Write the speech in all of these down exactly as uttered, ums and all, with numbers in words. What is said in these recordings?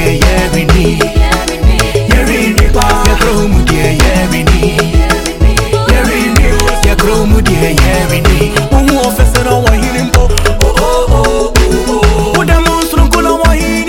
dear, yeah, we need. Yeah, we need. Yeah, Chrome, dear, yeah, we need. Yeah, we need. Yeah, Chrome, dear, yeah, we need. Who officer on one him? Oh, oh, oh, oh. What the monster on color one him?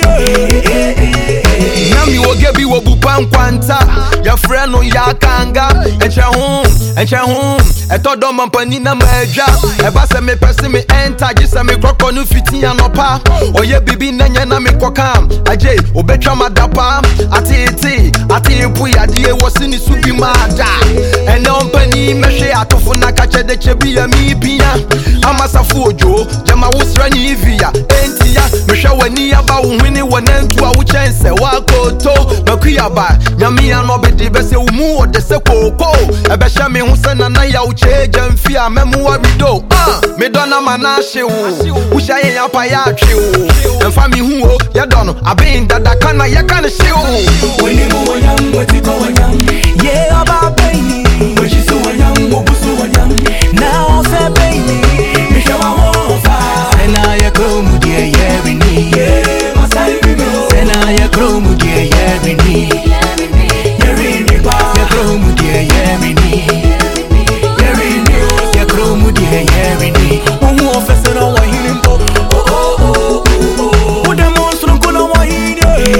Yami wo gebi wo bupan kwanta. Your friend no yakanga. Enche home, enche home. Eto do mampani na meja. Eba se me pesi me enter. Jise me kroko nu fiti anopa. Oye bibi nenye na me kokam. Aje obetra madapa. Ati iti, ati ipu ya diye wasi ni subi mada. Ene ompani meshe atofu na kache de chebi ya mi piya. Ama safu ojo, jama wusra ni ivia. Enti ya, meshe weni ya ba uhwini wanentu wa uchense wako to. Mekuya ba, nyami ya no bedi bese umu ode se koko. Ebe shemi husena na ya ucheje mfia memu wa bido. Uh, me dona manashe u, usha ye ya pa ya chi u. Mfa mi huo, ya dono, abin dada kana ya kana shi u. Weni mu wanyam, wetiko wanyam. Yeah, aba baby. Wechisu wanyam, wobusu wanyam. Now say baby, mishawa wofa. Sena ya Chrome, dear, yeah, we need. Yeah, masai bimo. Sena ya Chrome, dear, yeah, we need. Yeah, we need. Yeah, Chrome, dear, yeah, we need. Yeah, we need. Yeah, Chrome, dear, yeah, we need. Who officer on one him? Oh, oh, oh, oh. What the monster on color one him?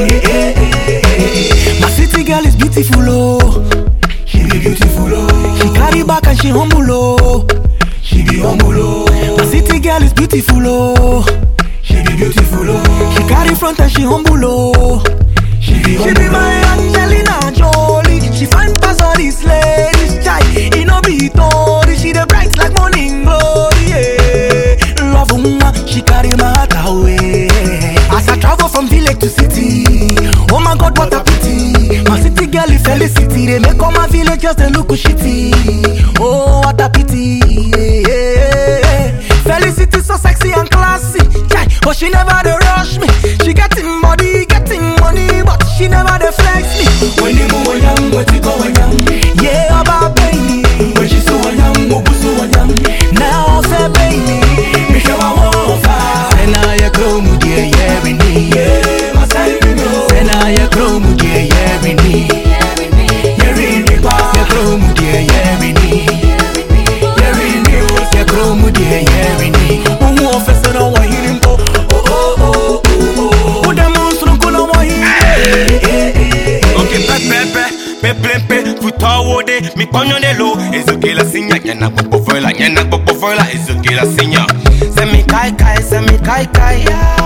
My city girl is beautiful, oh. She be beautiful, oh. She carry back and she humble, oh. She be humble, oh. My city girl is beautiful, oh. She be beautiful, oh. She carry front and she humble, oh. She be humble, she be my Angelina Jolie. She fine pass all these ladies, chai. It no be Tori. She the bright like morning glory, yeah. Love woman, she carry my heart away. As I travel from village to city, oh my God, what a pity. My city girl is felicity. They make all my villagers they look shitty. Oh, what a pity, yeah. Felicity so sexy and classy, chai. But she never they rush me. She getting body, getting money, but she never they flex me. When you move young, what you go young? Yeah, about baby. When she so young, what so young? Now say baby, me show I won't fight. Sena ya Chrome, dear, yeah, we need. Yeah, my side we know. Sena ya Chrome, dear, yeah, we need. Yeah, we need. Yeah, Chrome, dear, yeah, we need. Yeah, we need. Yeah, Chrome, dear, yeah, we need. Who officer on one him? Oh, oh, oh, oh. Who the monster on color one him? Okay, pepe, pepe, pepe, futa wode, mi ponyo de lo. Ezoke la sinya, nyana popo voila, nyana popo voila, ezoke la sinya. Se mi kai kai, se mi kai kai.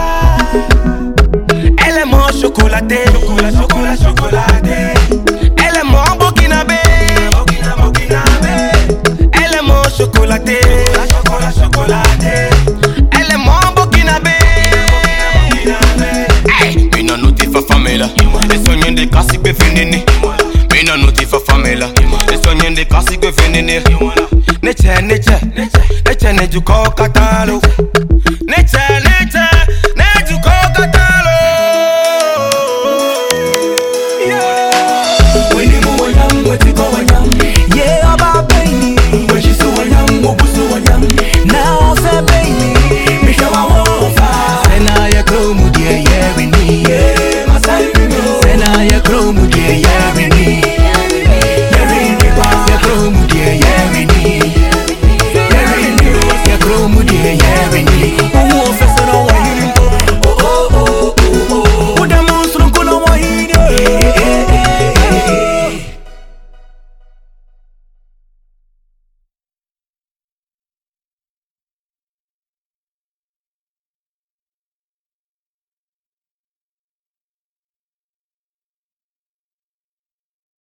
Élément chocolaté, chocolat, chocolat, chocolaté. Élément burkinabé, burkina, burkinabé. Élément chocolaté, chocolat, chocolaté. Élément burkinabé, burkina, hey, me no notifa famela. E sogno de casi que venene. Me no notifa famela. E sogno de casi que venene. Neche, neche, neche, neche, neche, neche,